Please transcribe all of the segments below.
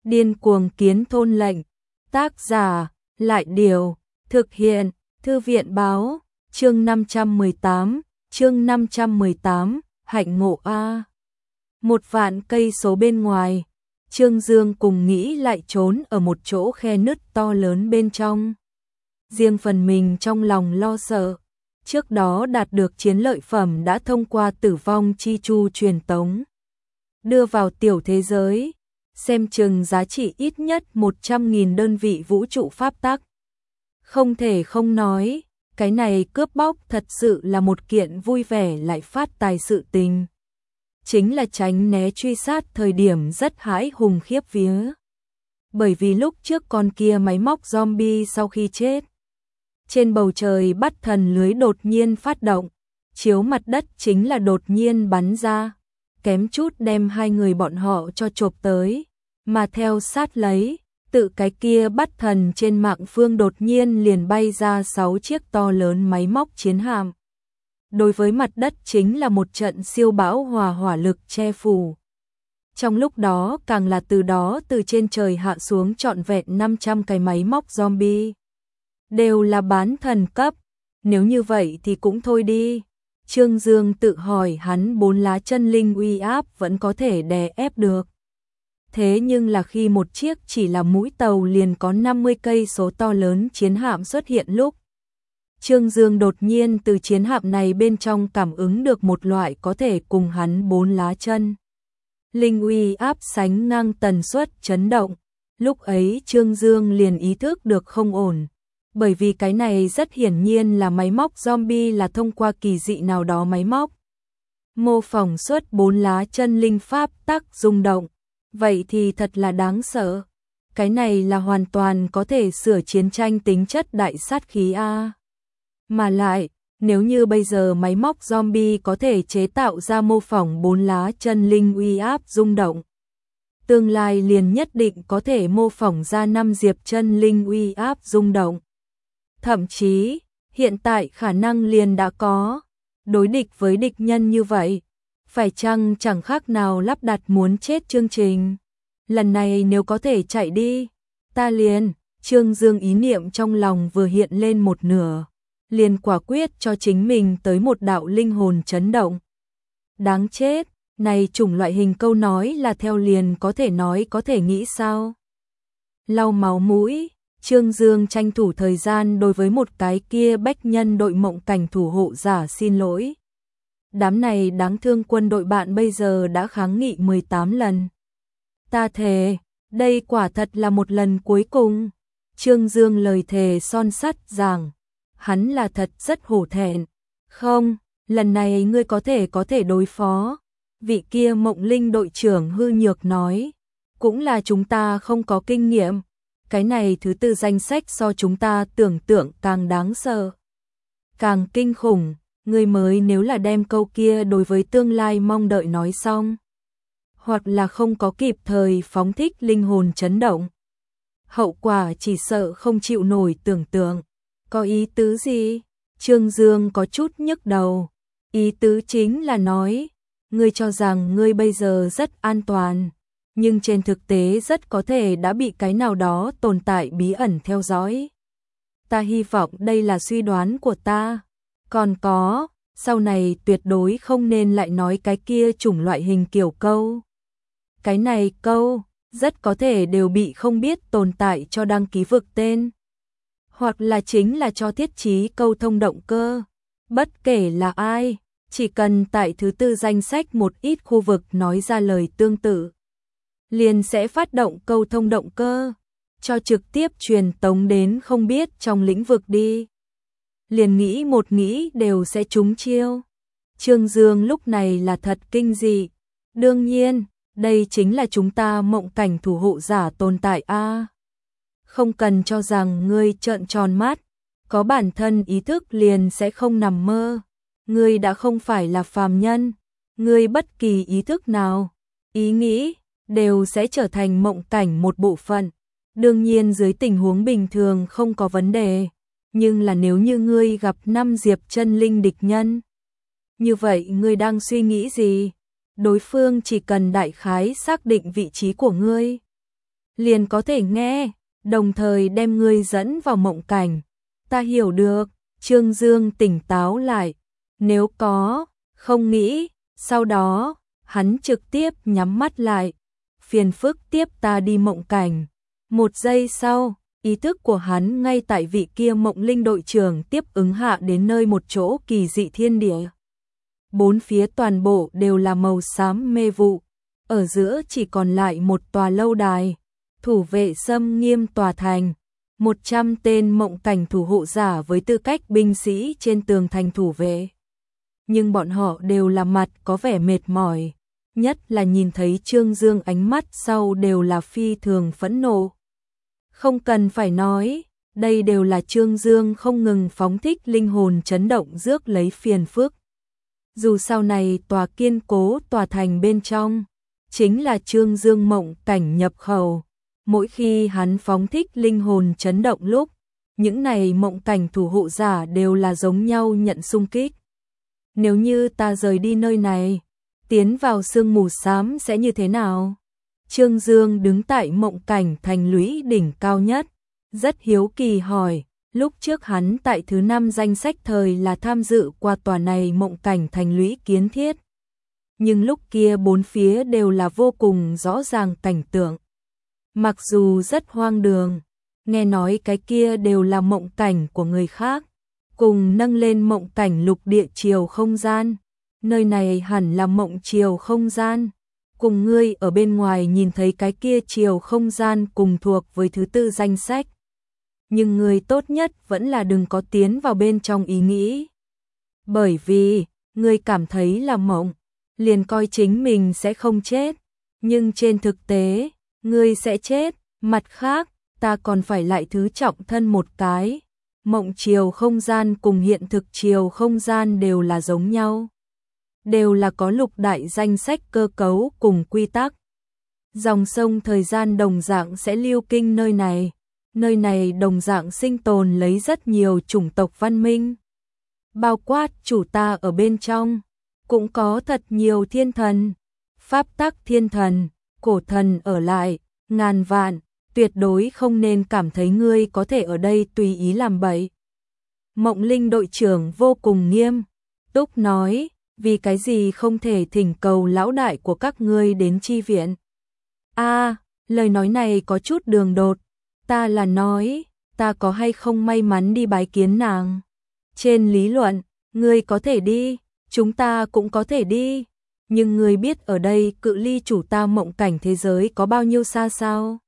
Điên cuồng kiến thôn lệnh. Tác giả, Lại Điều. Thực hiện, Thư viện báo. Chương 518, hạnh ngộ A. 1.000.000 cây số bên ngoài, Trương Dương cùng nghĩ lại trốn ở một chỗ khe nứt to lớn bên trong. Riêng phần mình trong lòng lo sợ, trước đó đạt được chiến lợi phẩm đã thông qua tử vong chi chu truyền tống, đưa vào tiểu thế giới, xem chừng giá trị ít nhất 100.000 đơn vị vũ trụ pháp tắc. Không thể không nói, cái này cướp bóc thật sự là một kiện vui vẻ lại phát tài sự tình. Chính là tránh né truy sát thời điểm rất hãi hùng khiếp vía. Bởi vì lúc trước con kia máy móc zombie sau khi chết, trên bầu trời bắt thần lưới đột nhiên phát động, chiếu mặt đất chính là đột nhiên bắn ra, kém chút đem hai người bọn họ cho chộp tới, mà theo sát lấy, tự cái kia bắt thần trên mạng phương đột nhiên liền bay ra 6 chiếc to lớn máy móc chiến hạm. Đối với mặt đất chính là một trận siêu bão hỏa lực che phủ. Trong lúc đó càng là từ trên trời hạ xuống trọn vẹn 500 cái máy móc zombie. Đều là bán thần cấp, nếu như vậy thì cũng thôi đi. Trương Dương tự hỏi hắn 4 lá chân linh uy áp vẫn có thể đè ép được. Thế nhưng là khi một chiếc chỉ là mũi tàu liền có 50 cây số to lớn chiến hạm xuất hiện lúc, Trương Dương đột nhiên từ chiến hạm này bên trong cảm ứng được một loại có thể cùng hắn 4 lá chân linh uy áp sánh ngang tần suất chấn động. Lúc ấy Trương Dương liền ý thức được không ổn, bởi vì cái này rất hiển nhiên là máy móc zombie là thông qua kỳ dị nào đó máy móc mô phỏng xuất 4 lá chân linh pháp tắc rung động. Vậy thì thật là đáng sợ. Cái này là hoàn toàn có thể sửa chiến tranh tính chất đại sát khí A. Mà lại, nếu như bây giờ máy móc zombie có thể chế tạo ra mô phỏng 4 lá chân linh uy áp rung động, tương lai liền nhất định có thể mô phỏng ra 5 diệp chân linh uy áp rung động. Thậm chí, hiện tại khả năng liền đã có. Đối địch với địch nhân như vậy, phải chăng chẳng khác nào lắp đặt muốn chết chương trình. Lần này nếu có thể chạy đi, ta liền. Trương Dương ý niệm trong lòng vừa hiện lên một nửa, liền quả quyết cho chính mình tới một đạo linh hồn chấn động. Đáng chết, này chủng loại hình câu nói là theo liền có thể nói có thể nghĩ sao. Lau máu mũi, Trương Dương tranh thủ thời gian đối với một cái kia bách nhân đội mộng cảnh thủ hộ giả xin lỗi. Đám này đáng thương quân đội bạn bây giờ đã kháng nghị 18 lần. Ta thề, đây quả thật là một lần cuối cùng. Trương Dương lời thề son sắt rằng, hắn là thật rất hổ thẹn. Không, lần này ngươi có thể đối phó. Vị kia mộng linh đội trưởng hư nhược nói, cũng là chúng ta không có kinh nghiệm. Cái này thứ tư danh sách so chúng ta tưởng tượng càng đáng sợ, càng kinh khủng. Ngươi mới nếu là đem câu kia đối với tương lai mong đợi nói xong, hoặc là không có kịp thời phóng thích linh hồn chấn động, hậu quả chỉ sợ không chịu nổi tưởng tượng. Có ý tứ gì? Trương Dương có chút nhức đầu. Ý tứ chính là nói, ngươi cho rằng ngươi bây giờ rất an toàn, nhưng trên thực tế rất có thể đã bị cái nào đó tồn tại bí ẩn theo dõi. Ta hy vọng đây là suy đoán của ta. Còn có, sau này tuyệt đối không nên lại nói cái kia chủng loại hình kiểu câu. Cái này câu, rất có thể đều bị không biết tồn tại cho đăng ký vực tên. Hoặc là chính là cho thiết trí câu thông động cơ. Bất kể là ai, chỉ cần tại thứ tư danh sách một ít khu vực nói ra lời tương tự, liền sẽ phát động câu thông động cơ, cho trực tiếp truyền tống đến không biết trong lĩnh vực đi. Liền nghĩ một nghĩ đều sẽ trúng chiêu. Trương Dương lúc này là thật kinh dị. Đương nhiên, đây chính là chúng ta mộng cảnh thủ hộ giả tồn tại a. Không cần cho rằng ngươi trợn tròn mắt, có bản thân ý thức liền sẽ không nằm mơ. Ngươi đã không phải là phàm nhân, ngươi bất kỳ ý thức nào, ý nghĩ đều sẽ trở thành mộng cảnh một bộ phận. Đương nhiên dưới tình huống bình thường không có vấn đề. Nhưng là nếu như ngươi gặp 5 diệp chân linh địch nhân, như vậy ngươi đang suy nghĩ gì? Đối phương chỉ cần đại khái xác định vị trí của ngươi, liền có thể nghe, đồng thời đem ngươi dẫn vào mộng cảnh. Ta hiểu được, Trương Dương tỉnh táo lại, nếu có, không nghĩ, sau đó, hắn trực tiếp nhắm mắt lại, phiền phức tiếp ta đi mộng cảnh. Một giây sau, ý thức của hắn ngay tại vị kia mộng linh đội trưởng tiếp ứng hạ đến nơi một chỗ kỳ dị thiên địa. Bốn phía toàn bộ đều là màu xám mê vụ, ở giữa chỉ còn lại một tòa lâu đài, thủ vệ xâm nghiêm tòa thành, 100 tên mộng cảnh thủ hộ giả với tư cách binh sĩ trên tường thành thủ vệ. Nhưng bọn họ đều là mặt có vẻ mệt mỏi, nhất là nhìn thấy Trương Dương ánh mắt sau đều là phi thường phẫn nộ. Không cần phải nói, đây đều là Trương Dương không ngừng phóng thích linh hồn chấn động rước lấy phiền phức. Dù sau này tòa kiên cố tòa thành bên trong, chính là Trương Dương mộng cảnh nhập khẩu. Mỗi khi hắn phóng thích linh hồn chấn động lúc, những này mộng cảnh thủ hộ giả đều là giống nhau nhận xung kích. Nếu như ta rời đi nơi này, tiến vào sương mù xám sẽ như thế nào? Trương Dương đứng tại mộng cảnh thành lũy đỉnh cao nhất, rất hiếu kỳ hỏi, lúc trước hắn tại thứ 5 danh sách thời là tham dự qua tòa này mộng cảnh thành lũy kiến thiết. Nhưng lúc kia bốn phía đều là vô cùng rõ ràng cảnh tượng. Mặc dù rất hoang đường, nghe nói cái kia đều là mộng cảnh của người khác, cùng nâng lên mộng cảnh lục địa chiều không gian. Nơi này hẳn là mộng chiều không gian, cùng ngươi ở bên ngoài nhìn thấy cái kia chiều không gian cùng thuộc với thứ 4 danh sách. Nhưng ngươi tốt nhất vẫn là đừng có tiến vào bên trong ý nghĩ. Bởi vì, ngươi cảm thấy là mộng, liền coi chính mình sẽ không chết, nhưng trên thực tế, ngươi sẽ chết. Mặt khác, ta còn phải lại thứ trọng thân một cái. Mộng chiều không gian cùng hiện thực chiều không gian đều là giống nhau, đều là có lục đại danh sách cơ cấu cùng quy tắc. Dòng sông thời gian đồng dạng sẽ lưu kinh nơi này đồng dạng sinh tồn lấy rất nhiều chủng tộc văn minh. Bao quát chủ ta ở bên trong, cũng có thật nhiều thiên thần, pháp tắc thiên thần, cổ thần ở lại, ngàn vạn, tuyệt đối không nên cảm thấy ngươi có thể ở đây tùy ý làm bậy. Mộng linh đội trưởng vô cùng nghiêm túc nói, vì cái gì không thể thỉnh cầu lão đại của các ngươi đến chi viện? Lời nói này có chút đường đột, ta là nói, ta có hay không may mắn đi bái kiến nàng? Trên lý luận, ngươi có thể đi, chúng ta cũng có thể đi, nhưng ngươi biết ở đây cự ly chủ ta mộng cảnh thế giới có bao nhiêu xa sao?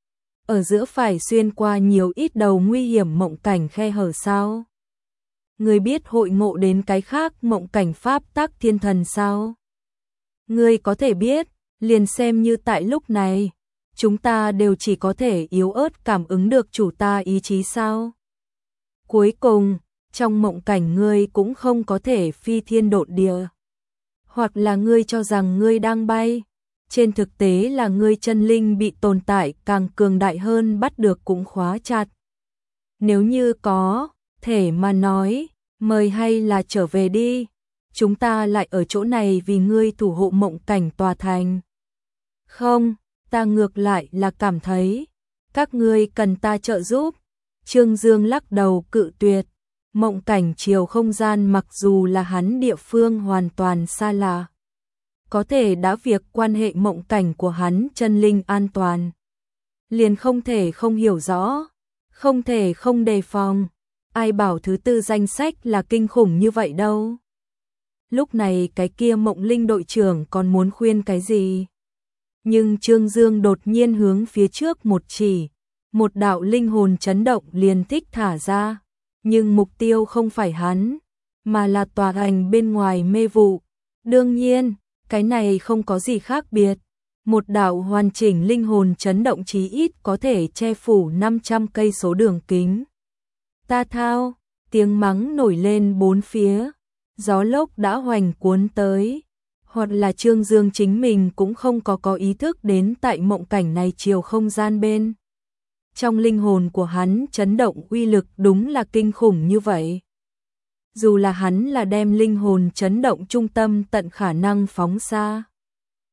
Ở giữa phải xuyên qua nhiều ít đầu nguy hiểm mộng cảnh khe hở sao? Ngươi biết hội ngộ đến cái khác mộng cảnh pháp tắc thiên thần sao? Ngươi có thể biết, liền xem như tại lúc này, chúng ta đều chỉ có thể yếu ớt cảm ứng được chủ ta ý chí sao? Cuối cùng, trong mộng cảnh ngươi cũng không có thể phi thiên độn địa. Hoặc là ngươi cho rằng ngươi đang bay, trên thực tế là ngươi chân linh bị tồn tại càng cường đại hơn bắt được cũng khóa chặt. Nếu như có thể mà nói, mời hay là trở về đi, chúng ta lại ở chỗ này vì ngươi thủ hộ mộng cảnh tòa thành. Không, ta ngược lại là cảm thấy, các ngươi cần ta trợ giúp. Trương Dương lắc đầu cự tuyệt, mộng cảnh chiều không gian mặc dù là hắn địa phương hoàn toàn xa lạ, có thể đã việc quan hệ mộng cảnh của hắn chân linh an toàn, liền không thể không hiểu rõ, không thể không đề phòng. Ai bảo thứ 4 danh sách là kinh khủng như vậy đâu. Lúc này cái kia mộng linh đội trưởng còn muốn khuyên cái gì? Nhưng Trương Dương đột nhiên hướng phía trước một chỉ, một đạo linh hồn chấn động liền thích thả ra. Nhưng mục tiêu không phải hắn, mà là tòa thành bên ngoài mê vụ. Đương nhiên, cái này không có gì khác biệt. Một đạo hoàn chỉnh linh hồn chấn động chí ít có thể che phủ 500 cây số đường kính. Ta thao, tiếng mắng nổi lên bốn phía, gió lốc đã hoành cuốn tới, hoặc là Trương Dương chính mình cũng không có ý thức đến tại mộng cảnh này chiều không gian bên. Trong linh hồn của hắn chấn động uy lực đúng là kinh khủng như vậy. Dù là hắn là đem linh hồn chấn động trung tâm tận khả năng phóng xa,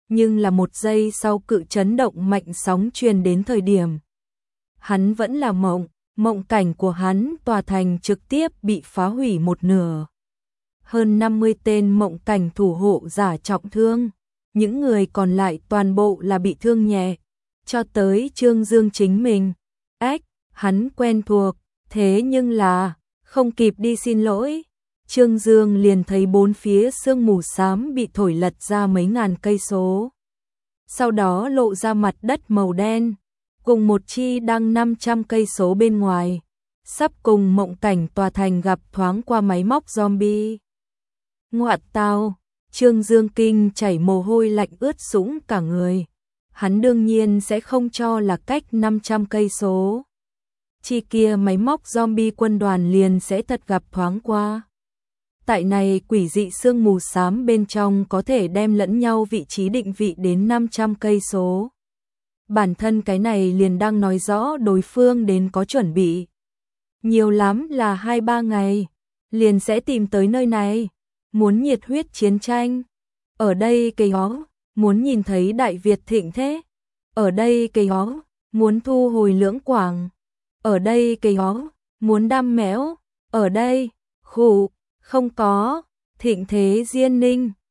nhưng là một giây sau cự chấn động mạnh sóng truyền đến thời điểm. Hắn vẫn là mộng cảnh của hắn tòa thành trực tiếp bị phá hủy một nửa. Hơn 50 tên mộng cảnh thủ hộ giả trọng thương, những người còn lại toàn bộ là bị thương nhẹ, cho tới Trương Dương chính mình. Hắn quen thuộc, thế nhưng là, không kịp đi xin lỗi. Trương Dương liền thấy bốn phía sương mù xám bị thổi lật ra mấy ngàn cây số. Sau đó lộ ra mặt đất màu đen, cùng một chi đang 500 cây số bên ngoài, sắp cùng mộng cảnh tòa thành gặp thoáng qua máy móc zombie. Ngoại tao, Trương Dương kinh chảy mồ hôi lạnh ướt sũng cả người. Hắn đương nhiên sẽ không cho là cách 500 cây số. Chi kia máy móc zombie quân đoàn liền sẽ thật gặp thoáng qua. Tại này quỷ dị sương mù xám bên trong có thể đem lẫn nhau vị trí định vị đến 500 cây số. Bản thân cái này liền đang nói rõ đối phương đến có chuẩn bị. Nhiều lắm là 2-3 ngày, liền sẽ tìm tới nơi này. Muốn nhiệt huyết chiến tranh. Ở đây cây hó, muốn nhìn thấy Đại Việt thịnh thế. Ở đây cây hó, muốn thu hồi Lưỡng Quảng. Ở đây cây hó, muốn đam mẽo. Ở đây, khủ, không có, thịnh thế Diên Ninh.